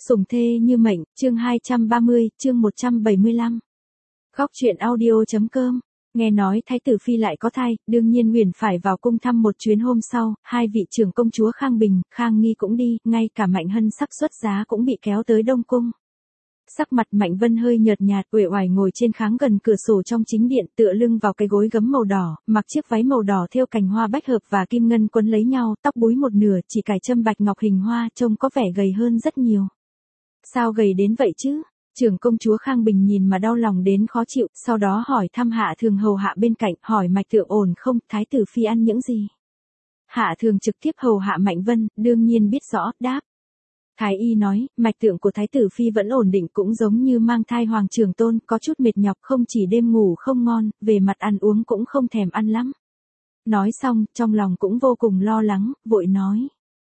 Sủng thê như mệnh, chương 230, chương 175. Góc truyện audio.com. Nghe nói thái tử phi lại có thai, đương nhiên Huyền phải vào cung thăm một chuyến. Hôm sau, hai vị trưởng công chúa Khang Bình, Khang Nghi cũng đi, ngay cả Mạnh Hân sắp xuất giá cũng bị kéo tới Đông Cung. Sắc mặt Mạnh Vân hơi nhợt nhạt, uể oải ngồi trên kháng gần cửa sổ trong chính điện, tựa lưng vào cái gối gấm màu đỏ, mặc chiếc váy màu đỏ thêu cành hoa bách hợp và kim ngân quấn lấy nhau, tóc búi một nửa, chỉ cài châm bạch ngọc hình hoa, trông có vẻ gầy hơn rất nhiều. Sao gầy đến vậy chứ? Trưởng công chúa Khang Bình nhìn mà đau lòng đến khó chịu, sau đó hỏi thăm Hạ Thường hầu hạ bên cạnh, hỏi Mạch Tượng ổn không, thái tử phi ăn những gì? Hạ Thường trực tiếp hầu hạ Mạnh Vân, đương nhiên biết rõ, đáp. Thái y nói, mạch tượng của thái tử phi vẫn ổn định, cũng giống như mang thai Hoàng Trường Tôn, có chút mệt nhọc, không chỉ đêm ngủ không ngon, về mặt ăn uống cũng không thèm ăn lắm. Nói xong, trong lòng cũng vô cùng lo lắng, vội nói.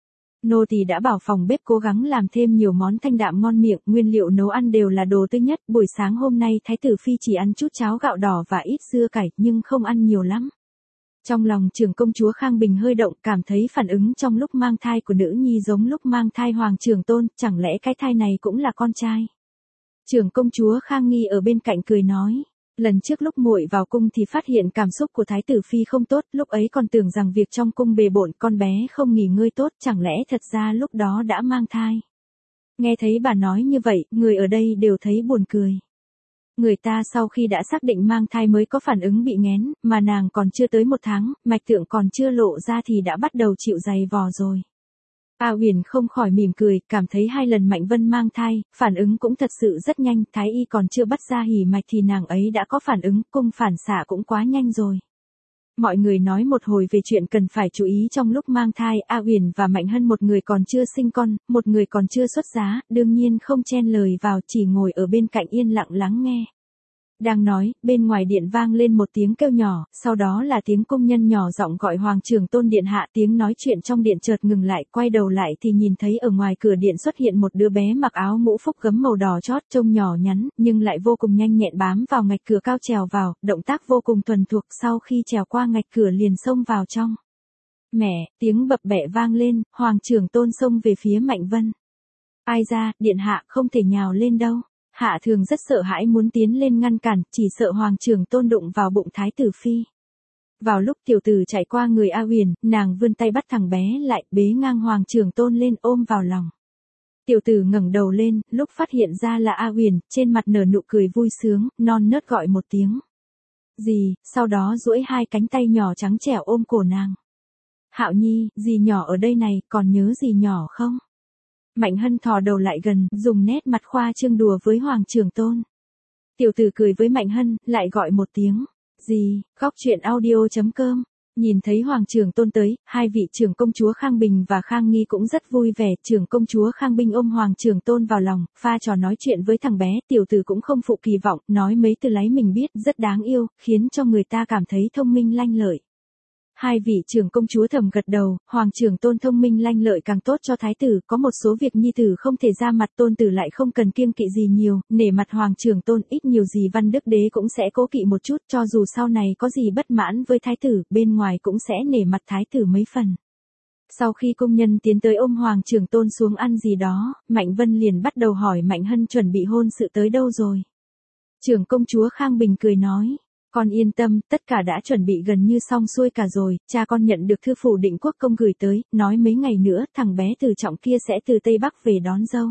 Nô tỳ đã bảo phòng bếp cố gắng làm thêm nhiều món thanh đạm ngon miệng, nguyên liệu nấu ăn đều là đồ tươi nhất, buổi sáng hôm nay thái tử phi chỉ ăn chút cháo gạo đỏ và ít dưa cải, nhưng không ăn nhiều lắm. Trong lòng trưởng công chúa Khang Bình hơi động, cảm thấy phản ứng trong lúc mang thai của nữ nhi giống lúc mang thai Hoàng Trường Tôn, chẳng lẽ cái thai này cũng là con trai. Trưởng công chúa Khang Nghi ở bên cạnh cười nói, lần trước lúc muội vào cung thì phát hiện cảm xúc của thái tử phi không tốt, lúc ấy còn tưởng rằng việc trong cung bề bộn, con bé không nghỉ ngơi tốt, chẳng lẽ thật ra lúc đó đã mang thai. Nghe thấy bà nói như vậy, người ở đây đều thấy buồn cười. Người ta sau khi đã xác định mang thai mới có phản ứng bị nghén, mà nàng còn chưa tới 1 tháng, mạch tượng còn chưa lộ ra thì đã bắt đầu chịu giày vò rồi. A Huyền không khỏi mỉm cười, cảm thấy 2 lần Mạnh Vân mang thai, phản ứng cũng thật sự rất nhanh, thái y còn chưa bắt ra hỉ mạch thì nàng ấy đã có phản ứng, cung phản xạ cũng quá nhanh rồi. Mọi người nói một hồi về chuyện cần phải chú ý trong lúc mang thai, A Huyền và Mạnh Hân một người còn chưa sinh con, một người còn chưa xuất giá, đương nhiên không chen lời vào, chỉ ngồi ở bên cạnh yên lặng lắng nghe. Đang nói, bên ngoài điện vang lên một tiếng kêu nhỏ, sau đó là tiếng cung nhân nhỏ giọng gọi Hoàng Trường Tôn điện hạ. Tiếng nói chuyện trong điện chợt ngừng lại, quay đầu lại thì nhìn thấy ở ngoài cửa điện xuất hiện một đứa bé mặc áo mũ phúc gấm màu đỏ chót, trông nhỏ nhắn, nhưng lại vô cùng nhanh nhẹn, bám vào ngạch cửa cao trèo vào, động tác vô cùng thuần thục, sau khi trèo qua ngạch cửa liền xông vào trong. Mẹ, tiếng bập bẹ vang lên, Hoàng Trường Tôn xông về phía Mạnh Vân. Ai ra, điện hạ không thể nhào lên đâu. Hạ Thường rất sợ hãi muốn tiến lên ngăn cản, chỉ sợ Hoàng Trường Tôn đụng vào bụng thái tử phi. Vào lúc tiểu tử chạy qua người A Huyền, nàng vươn tay bắt thằng bé lại, bế ngang Hoàng Trường Tôn lên ôm vào lòng. Tiểu tử ngẩng đầu lên, lúc phát hiện ra là A Huyền, trên mặt nở nụ cười vui sướng, non nớt gọi một tiếng. Dì, sau đó duỗi 2 cánh tay nhỏ trắng trẻo ôm cổ nàng. Hạo Nhi, dì nhỏ ở đây này, còn nhớ dì nhỏ không? Mạnh Hân thò đầu lại gần, dùng nét mặt khoa trương đùa với Hoàng Trường Tôn. Tiểu tử cười với Mạnh Hân, lại gọi một tiếng. Gì, góc truyện audio.com. Nhìn thấy Hoàng Trường Tôn tới, hai vị trưởng công chúa Khang Bình và Khang Nghi cũng rất vui vẻ. Trưởng công chúa Khang Bình ôm Hoàng Trường Tôn vào lòng, pha trò nói chuyện với thằng bé. Tiểu tử cũng không phụ kỳ vọng, nói mấy từ lấy mình biết, rất đáng yêu, khiến cho người ta cảm thấy thông minh lanh lợi. Hai vị trưởng công chúa thầm gật đầu, Hoàng Trường Tôn thông minh lanh lợi càng tốt cho thái tử, có một số việc nhi tử không thể ra mặt, tôn tử lại không cần kiêng kỵ gì nhiều, nể mặt Hoàng Trường Tôn, ít nhiều gì Văn Đức Đế cũng sẽ cố kỵ một chút, cho dù sau này có gì bất mãn với thái tử, bên ngoài cũng sẽ nể mặt thái tử mấy phần. Sau khi công nhân tiến tới ôm Hoàng Trường Tôn xuống ăn gì đó, Mạnh Vân liền bắt đầu hỏi Mạnh Hân chuẩn bị hôn sự tới đâu rồi. Trưởng công chúa Khang Bình cười nói. Con yên tâm, tất cả đã chuẩn bị gần như xong xuôi cả rồi, cha con nhận được thư phủ Định Quốc công gửi tới, nói mấy ngày nữa thằng bé Từ Trọng kia sẽ từ Tây Bắc về đón dâu.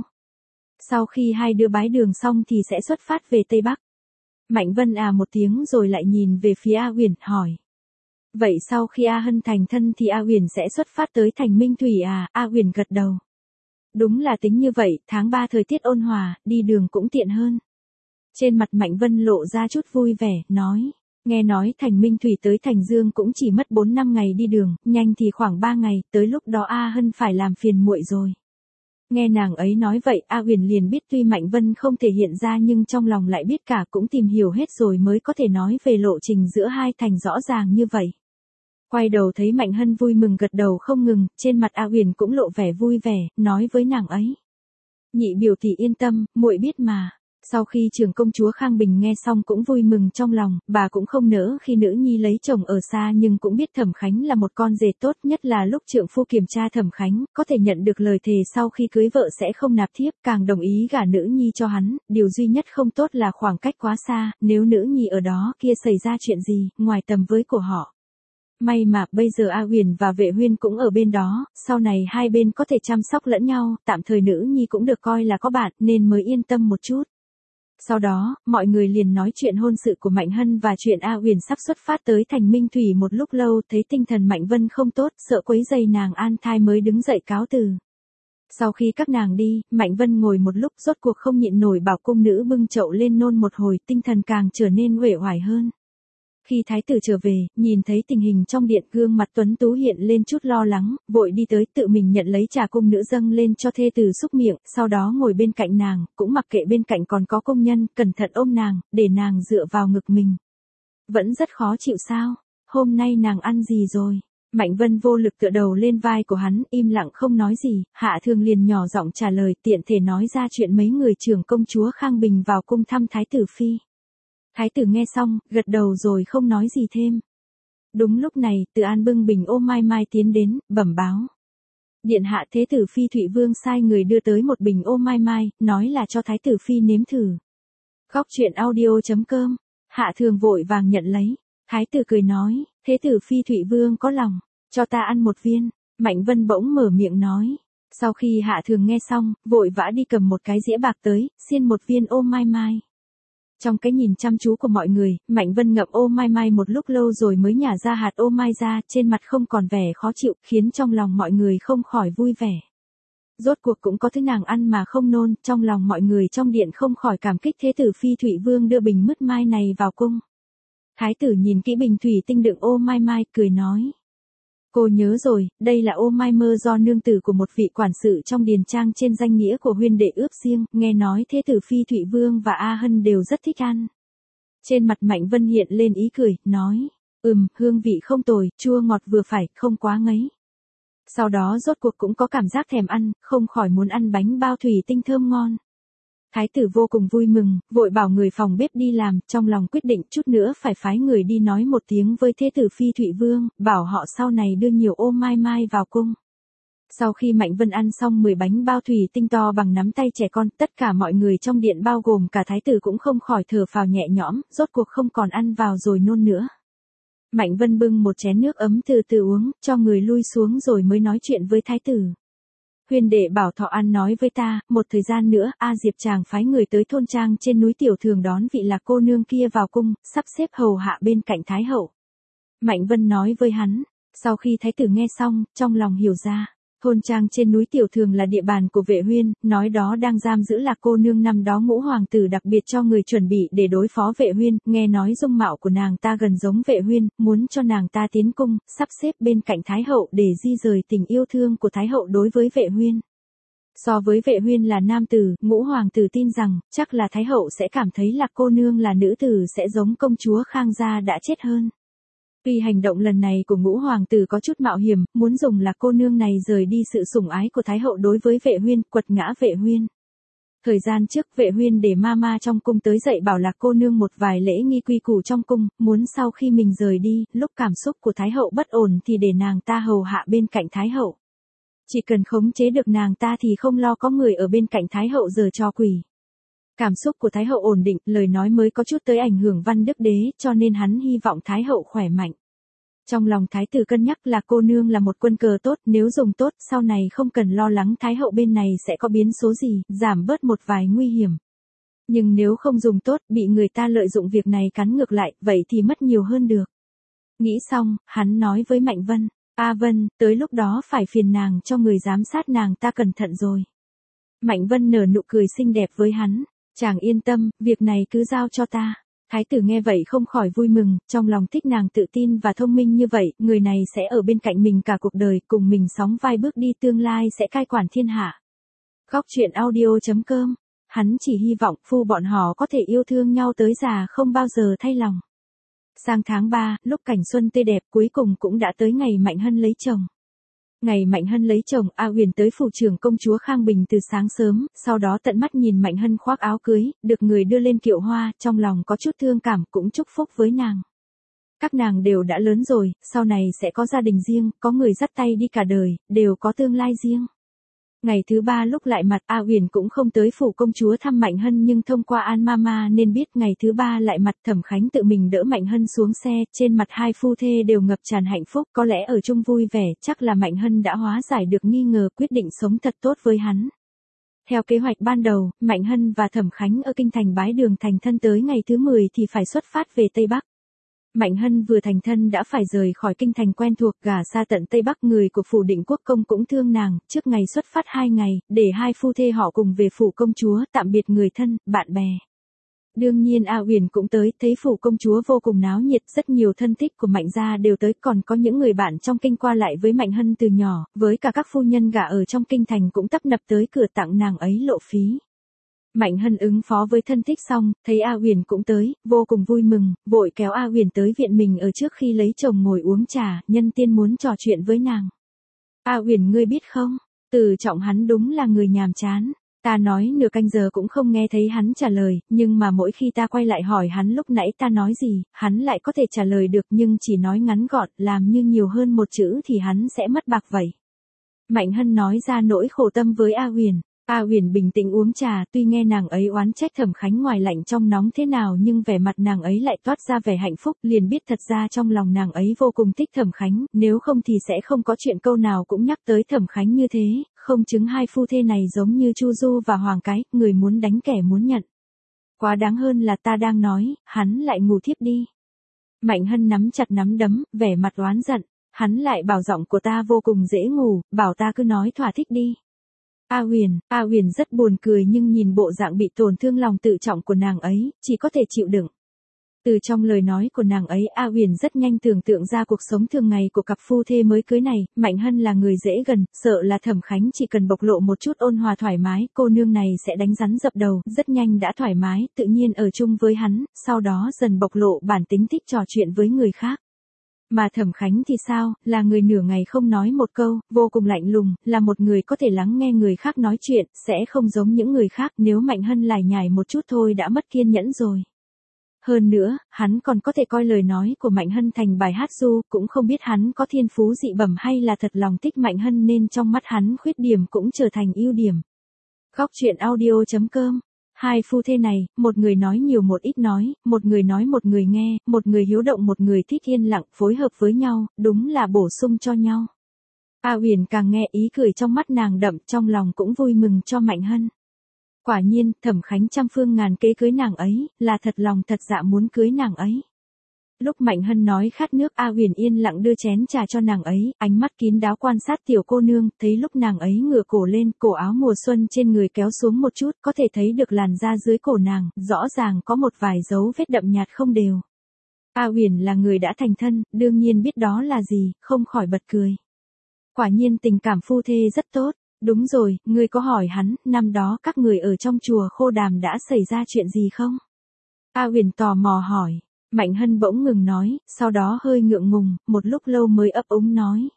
Sau khi hai đứa bái đường xong thì sẽ xuất phát về Tây Bắc. Mạnh Vân à một tiếng rồi lại nhìn về phía A Huyền, hỏi. Vậy sau khi A Hân thành thân thì A Huyền sẽ xuất phát tới thành Minh Thủy à? A Huyền gật đầu. Đúng là tính như vậy, tháng 3 thời tiết ôn hòa, đi đường cũng tiện hơn. Trên mặt Mạnh Vân lộ ra chút vui vẻ, nói, nghe nói thành Minh Thủy tới thành Dương cũng chỉ mất 4-5 ngày đi đường, nhanh thì khoảng 3 ngày, tới lúc đó A Hân phải làm phiền muội rồi. Nghe nàng ấy nói vậy, A Huyền liền biết tuy Mạnh Vân không thể hiện ra nhưng trong lòng lại biết cả, cũng tìm hiểu hết rồi mới có thể nói về lộ trình giữa hai thành rõ ràng như vậy. Quay đầu thấy Mạnh Hân vui mừng gật đầu không ngừng, trên mặt A Huyền cũng lộ vẻ vui vẻ, nói với nàng ấy. Nhị biểu tỷ yên tâm, muội biết mà. Sau khi trưởng công chúa Khang Bình nghe xong cũng vui mừng trong lòng, bà cũng không nỡ khi nữ nhi lấy chồng ở xa nhưng cũng biết Thẩm Khánh là một con rể tốt, nhất là lúc trượng phu kiểm tra Thẩm Khánh, có thể nhận được lời thề sau khi cưới vợ sẽ không nạp thiếp, càng đồng ý gả nữ nhi cho hắn, điều duy nhất không tốt là khoảng cách quá xa, nếu nữ nhi ở đó kia xảy ra chuyện gì, ngoài tầm với của họ. May mà bây giờ A Huyền và Vệ Huyên cũng ở bên đó, sau này hai bên có thể chăm sóc lẫn nhau, tạm thời nữ nhi cũng được coi là có bạn nên mới yên tâm một chút. Sau đó, mọi người liền nói chuyện hôn sự của Mạnh Hân và chuyện A Huyền sắp xuất phát tới thành Minh Thủy một lúc lâu, thấy tinh thần Mạnh Vân không tốt, sợ quấy rầy nàng an thai mới đứng dậy cáo từ. Sau khi các nàng đi, Mạnh Vân ngồi một lúc rốt cuộc không nhịn nổi bảo cung nữ bưng chậu lên nôn một hồi, tinh thần càng trở nên uể oải hơn. Khi thái tử trở về, nhìn thấy tình hình trong điện, gương mặt tuấn tú hiện lên chút lo lắng, vội đi tới tự mình nhận lấy trà cung nữ dâng lên cho thê tử xúc miệng, sau đó ngồi bên cạnh nàng, cũng mặc kệ bên cạnh còn có công nhân, cẩn thận ôm nàng, để nàng dựa vào ngực mình. Vẫn rất khó chịu sao? Hôm nay nàng ăn gì rồi? Mạnh Vân vô lực tựa đầu lên vai của hắn, im lặng không nói gì, Hạ Thường liền nhỏ giọng trả lời, tiện thể nói ra chuyện mấy người trưởng công chúa Khang Bình vào cung thăm thái tử phi. Thái tử nghe xong, gật đầu rồi không nói gì thêm. Đúng lúc này, Từ An bưng bình ô mai mai tiến đến, bẩm báo. Điện hạ thế tử phi Thụy Vương sai người đưa tới một bình ô mai mai, nói là cho thái tử phi nếm thử. Góc truyện audio.com, Hạ Thường vội vàng nhận lấy. Thái tử cười nói, thế tử phi Thụy Vương có lòng, cho ta ăn một viên. Mạnh Vân bỗng mở miệng nói. Sau khi Hạ Thường nghe xong, vội vã đi cầm một cái dĩa bạc tới, xiên một viên ô mai mai. Trong cái nhìn chăm chú của mọi người, Mạnh Vân ngậm ô mai mai một lúc lâu rồi mới nhả ra hạt ô mai ra, trên mặt không còn vẻ khó chịu, khiến trong lòng mọi người không khỏi vui vẻ. Rốt cuộc cũng có thứ nàng ăn mà không nôn, trong lòng mọi người trong điện không khỏi cảm kích thế tử phi Thụy Vương đưa bình mứt mai này vào cung. Thái tử nhìn kỹ bình thủy tinh đựng ô mai mai, cười nói. Cô nhớ rồi, đây là ô mai mơ do nương tử của một vị quản sự trong điền trang trên danh nghĩa của huynh đệ ướp riêng, nghe nói thế tử phi Thụy Vương và A Hân đều rất thích ăn. Trên mặt Mạnh Vân hiện lên ý cười, nói, hương vị không tồi, chua ngọt vừa phải, không quá ngấy. Sau đó rốt cuộc cũng có cảm giác thèm ăn, không khỏi muốn ăn bánh bao thủy tinh thơm ngon. Thái tử vô cùng vui mừng, vội bảo người phòng bếp đi làm, trong lòng quyết định chút nữa phải phái người đi nói một tiếng với thế tử phi Thụy Vương, bảo họ sau này đưa nhiều ô mai mai vào cung. Sau khi Mạnh Vân ăn xong 10 bánh bao thủy tinh to bằng nắm tay trẻ con, tất cả mọi người trong điện bao gồm cả thái tử cũng không khỏi thở phào nhẹ nhõm, rốt cuộc không còn ăn vào rồi nôn nữa. Mạnh Vân bưng một chén nước ấm từ từ uống, cho người lui xuống rồi mới nói chuyện với thái tử. Huyên đệ bảo Thọ An nói với ta, một thời gian nữa, A Diệp chàng phái người tới thôn trang trên núi Tiểu Thường đón vị Lạc cô nương kia vào cung, sắp xếp hầu hạ bên cạnh Thái hậu. Mạnh Vân nói với hắn, sau khi thái tử nghe xong, trong lòng hiểu ra, thôn trang trên núi Tiểu Thường là địa bàn của Vệ Huyên, nói đó đang giam giữ Lạc cô nương năm đó Ngũ hoàng tử đặc biệt cho người chuẩn bị để đối phó Vệ Huyên, nghe nói dung mạo của nàng ta gần giống Vệ Huyên, muốn cho nàng ta tiến cung, sắp xếp bên cạnh Thái hậu để di rời tình yêu thương của Thái hậu đối với Vệ Huyên. So với Vệ Huyên là nam tử, Ngũ hoàng tử tin rằng, chắc là Thái hậu sẽ cảm thấy Lạc cô nương là nữ tử sẽ giống công chúa Khang gia đã chết hơn. Vì hành động lần này của Ngũ hoàng tử có chút mạo hiểm, muốn dùng Lạc cô nương này rời đi sự sủng ái của Thái hậu đối với Vệ Huyên, quật ngã Vệ Huyên. Thời gian trước Vệ Huyên để mama trong cung tới dạy bảo Lạc cô nương một vài lễ nghi quy củ trong cung, muốn sau khi mình rời đi, lúc cảm xúc của Thái hậu bất ổn thì để nàng ta hầu hạ bên cạnh Thái hậu. Chỉ cần khống chế được nàng ta thì không lo có người ở bên cạnh Thái hậu giở trò quỷ. Cảm xúc của Thái hậu ổn định, lời nói mới có chút tới ảnh hưởng Văn Đức Đế, cho nên hắn hy vọng Thái hậu khỏe mạnh. Trong lòng Thái tử cân nhắc là cô nương là một quân cờ tốt, nếu dùng tốt, sau này không cần lo lắng Thái hậu bên này sẽ có biến số gì, giảm bớt một vài nguy hiểm. Nhưng nếu không dùng tốt, bị người ta lợi dụng việc này cắn ngược lại, vậy thì mất nhiều hơn được. Nghĩ xong, hắn nói với Mạnh Vân, A Vân, tới lúc đó phải phiền nàng cho người giám sát nàng ta cẩn thận rồi. Mạnh Vân nở nụ cười xinh đẹp với hắn. Chàng yên tâm, việc này cứ giao cho ta. Thái tử nghe vậy không khỏi vui mừng, trong lòng thích nàng tự tin và thông minh như vậy, người này sẽ ở bên cạnh mình cả cuộc đời, cùng mình sóng vai bước đi tương lai sẽ cai quản thiên hạ. Góc truyện audio.com, hắn chỉ hy vọng phu bọn họ có thể yêu thương nhau tới già không bao giờ thay lòng. Sang tháng 3, lúc cảnh xuân tươi đẹp cuối cùng cũng đã tới ngày Mạnh Hân lấy chồng. Ngày Mạnh Hân lấy chồng, A Huyền tới phủ trưởng công chúa Khang Bình từ sáng sớm, sau đó tận mắt nhìn Mạnh Hân khoác áo cưới, được người đưa lên kiệu hoa, trong lòng có chút thương cảm cũng chúc phúc với nàng. Các nàng đều đã lớn rồi, sau này sẽ có gia đình riêng, có người dắt tay đi cả đời, đều có tương lai riêng. Ngày thứ 3 lúc lại mặt, A Huyền cũng không tới phủ công chúa thăm Mạnh Hân nhưng thông qua An Mama nên biết ngày thứ 3 lại mặt Thẩm Khánh tự mình đỡ Mạnh Hân xuống xe, trên mặt hai phu thê đều ngập tràn hạnh phúc, có lẽ ở chung vui vẻ, chắc là Mạnh Hân đã hóa giải được nghi ngờ, quyết định sống thật tốt với hắn. Theo kế hoạch ban đầu, Mạnh Hân và Thẩm Khánh ở kinh thành bái đường thành thân tới ngày thứ 10 thì phải xuất phát về Tây Bắc. Mạnh Hân vừa thành thân đã phải rời khỏi kinh thành quen thuộc, gả xa tận Tây Bắc, người của phủ Định Quốc công cũng thương nàng, trước ngày xuất phát 2 ngày, để hai phu thê họ cùng về phủ công chúa, tạm biệt người thân, bạn bè. Đương nhiên A Huyền cũng tới, thấy phủ công chúa vô cùng náo nhiệt, rất nhiều thân thích của Mạnh gia đều tới, còn có những người bạn trong kinh qua lại với Mạnh Hân từ nhỏ, với cả các phu nhân gả ở trong kinh thành cũng tấp nập tới cửa tặng nàng ấy lộ phí. Mạnh Hân ứng phó với thân thích xong, thấy A Huyền cũng tới, vô cùng vui mừng, vội kéo A Huyền tới viện mình ở trước khi lấy chồng ngồi uống trà, nhân tiên muốn trò chuyện với nàng. A Huyền, ngươi biết không, Từ Trọng hắn đúng là người nhàm chán. Ta nói nửa canh giờ cũng không nghe thấy hắn trả lời, nhưng mà mỗi khi ta quay lại hỏi hắn lúc nãy ta nói gì, hắn lại có thể trả lời được nhưng chỉ nói ngắn gọn, làm như nhiều hơn một chữ thì hắn sẽ mất bạc vậy. Mạnh Hân nói ra nỗi khổ tâm với A Huyền. A Huyền bình tĩnh uống trà, tuy nghe nàng ấy oán trách Thẩm Khánh ngoài lạnh trong nóng thế nào nhưng vẻ mặt nàng ấy lại toát ra vẻ hạnh phúc, liền biết thật ra trong lòng nàng ấy vô cùng thích Thẩm Khánh, nếu không thì sẽ không có chuyện câu nào cũng nhắc tới Thẩm Khánh như thế, không chứng hai phu thê này giống như Chu Du và Hoàng Cái, người muốn đánh kẻ muốn nhận. Quá đáng hơn là ta đang nói, hắn lại ngủ thiếp đi. Mạnh Hân nắm chặt nắm đấm, vẻ mặt oán giận, hắn lại bảo giọng của ta vô cùng dễ ngủ, bảo ta cứ nói thỏa thích đi. A Huyền rất buồn cười nhưng nhìn bộ dạng bị tổn thương lòng tự trọng của nàng ấy, chỉ có thể chịu đựng. Từ trong lời nói của nàng ấy, A Huyền rất nhanh tưởng tượng ra cuộc sống thường ngày của cặp phu thê mới cưới này, Mạnh Hân là người dễ gần, sợ là Thẩm Khánh chỉ cần bộc lộ một chút ôn hòa thoải mái, cô nương này sẽ đánh rắn dập đầu, rất nhanh đã thoải mái, tự nhiên ở chung với hắn, sau đó dần bộc lộ bản tính thích trò chuyện với người khác. Mà Thẩm Khánh thì sao, là người nửa ngày không nói một câu, vô cùng lạnh lùng, là một người có thể lắng nghe người khác nói chuyện, sẽ không giống những người khác, nếu Mạnh Hân lải nhải một chút thôi đã mất kiên nhẫn rồi. Hơn nữa, hắn còn có thể coi lời nói của Mạnh Hân thành bài hát ru, cũng không biết hắn có thiên phú dị bẩm hay là thật lòng thích Mạnh Hân nên trong mắt hắn khuyết điểm cũng trở thành ưu điểm. Góc truyện audio.com. Hai phu thê này, một người nói nhiều một ít nói, một người nói một người nghe, một người hiếu động một người thích yên lặng, phối hợp với nhau, đúng là bổ sung cho nhau. A Huyền càng nghe ý cười trong mắt nàng đậm, trong lòng cũng vui mừng cho Mạnh Hân. Quả nhiên, Thẩm Khánh trăm phương ngàn kế cưới nàng ấy, là thật lòng thật dạ muốn cưới nàng ấy. Lúc Mạnh Hân nói khát nước, A Huyền yên lặng đưa chén trà cho nàng ấy, ánh mắt kín đáo quan sát tiểu cô nương, thấy lúc nàng ấy ngửa cổ lên, cổ áo mùa xuân trên người kéo xuống một chút, có thể thấy được làn da dưới cổ nàng, rõ ràng có một vài dấu vết đậm nhạt không đều. A Huyền là người đã thành thân, đương nhiên biết đó là gì, không khỏi bật cười. Quả nhiên tình cảm phu thê rất tốt. Đúng rồi, ngươi có hỏi hắn, năm đó các người ở trong chùa Khô Đàm đã xảy ra chuyện gì không? A Huyền tò mò hỏi. Mạnh Hân bỗng ngừng nói, sau đó hơi ngượng ngùng, một lúc lâu mới ấp úng nói.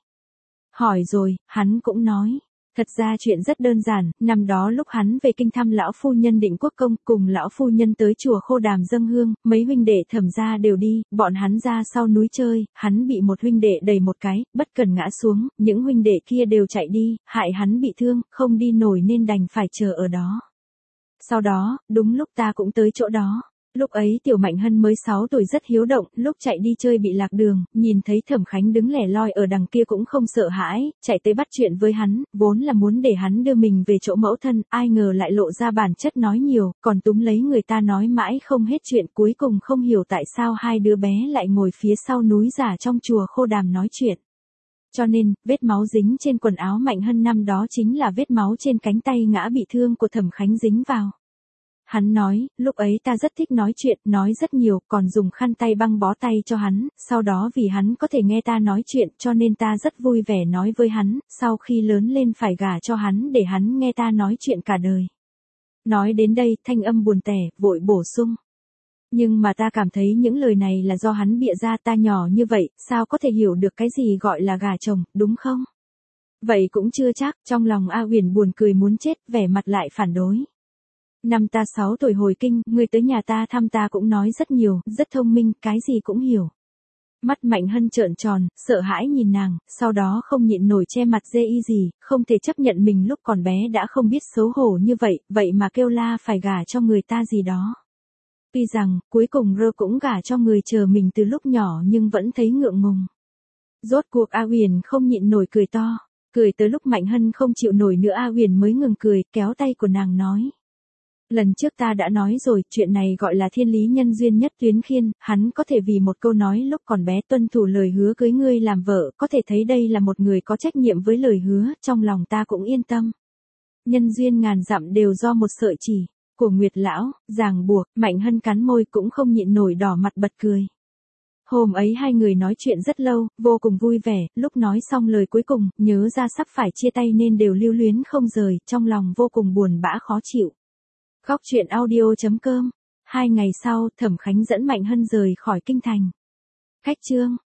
Hỏi rồi, hắn cũng nói. Thật ra chuyện rất đơn giản, năm đó lúc hắn về kinh thăm lão phu nhân Định Quốc công, cùng lão phu nhân tới chùa Khô Đàm dâng hương, mấy huynh đệ Thẩm gia đều đi, bọn hắn ra sau núi chơi, hắn bị một huynh đệ đẩy một cái, bất cần ngã xuống, những huynh đệ kia đều chạy đi, hại hắn bị thương, không đi nổi nên đành phải chờ ở đó. Sau đó, đúng lúc ta cũng tới chỗ đó. Lúc ấy tiểu Mạnh Hân mới 6 tuổi rất hiếu động, lúc chạy đi chơi bị lạc đường, nhìn thấy Thẩm Khánh đứng lẻ loi ở đằng kia cũng không sợ hãi, chạy tới bắt chuyện với hắn, vốn là muốn để hắn đưa mình về chỗ mẫu thân, ai ngờ lại lộ ra bản chất nói nhiều, còn túm lấy người ta nói mãi không hết chuyện, cuối cùng không hiểu tại sao hai đứa bé lại ngồi phía sau núi giả trong chùa Khô Đàm nói chuyện. Cho nên, vết máu dính trên quần áo Mạnh Hân năm đó chính là vết máu trên cánh tay ngã bị thương của Thẩm Khánh dính vào. Hắn nói, lúc ấy ta rất thích nói chuyện, nói rất nhiều, còn dùng khăn tay băng bó tay cho hắn, sau đó vì hắn có thể nghe ta nói chuyện cho nên ta rất vui vẻ nói với hắn, sau khi lớn lên phải gả cho hắn để hắn nghe ta nói chuyện cả đời. Nói đến đây, thanh âm buồn tẻ, vội bổ sung. Nhưng mà ta cảm thấy những lời này là do hắn bịa ra, ta nhỏ như vậy, sao có thể hiểu được cái gì gọi là gả chồng, đúng không? Vậy cũng chưa chắc, trong lòng A Uyển buồn cười muốn chết, vẻ mặt lại phản đối. Năm ta 6 tuổi hồi kinh, ngươi tới nhà ta thăm ta cũng nói rất nhiều, rất thông minh, cái gì cũng hiểu. Mắt Mạnh Hân trợn tròn, sợ hãi nhìn nàng, sau đó không nhịn nổi che mặt dê y gì, không thể chấp nhận mình lúc còn bé đã không biết xấu hổ như vậy, vậy mà kêu la phải gả cho người ta gì đó. Tuy rằng, cuối cùng Rơ cũng gả cho người chờ mình từ lúc nhỏ nhưng vẫn thấy ngượng ngùng. Rốt cuộc A Uyển không nhịn nổi cười to, cười tới lúc Mạnh Hân không chịu nổi nữa A Uyển mới ngừng cười, kéo tay của nàng nói. Lần trước ta đã nói rồi, chuyện này gọi là thiên lý nhân duyên nhất tuyến khiên, hắn có thể vì một câu nói lúc còn bé tuân thủ lời hứa cưới ngươi làm vợ, có thể thấy đây là một người có trách nhiệm với lời hứa, trong lòng ta cũng yên tâm. Nhân duyên ngàn dặm đều do một sợi chỉ của Nguyệt lão, ràng buộc, Mạnh Hân cắn môi cũng không nhịn nổi đỏ mặt bật cười. Hôm ấy hai người nói chuyện rất lâu, vô cùng vui vẻ, lúc nói xong lời cuối cùng, nhớ ra sắp phải chia tay nên đều lưu luyến không rời, trong lòng vô cùng buồn bã khó chịu. Góc truyện audio.com. 2 ngày sau, Thẩm Khánh dẫn Mạnh Hân rời khỏi kinh thành. Khách trương.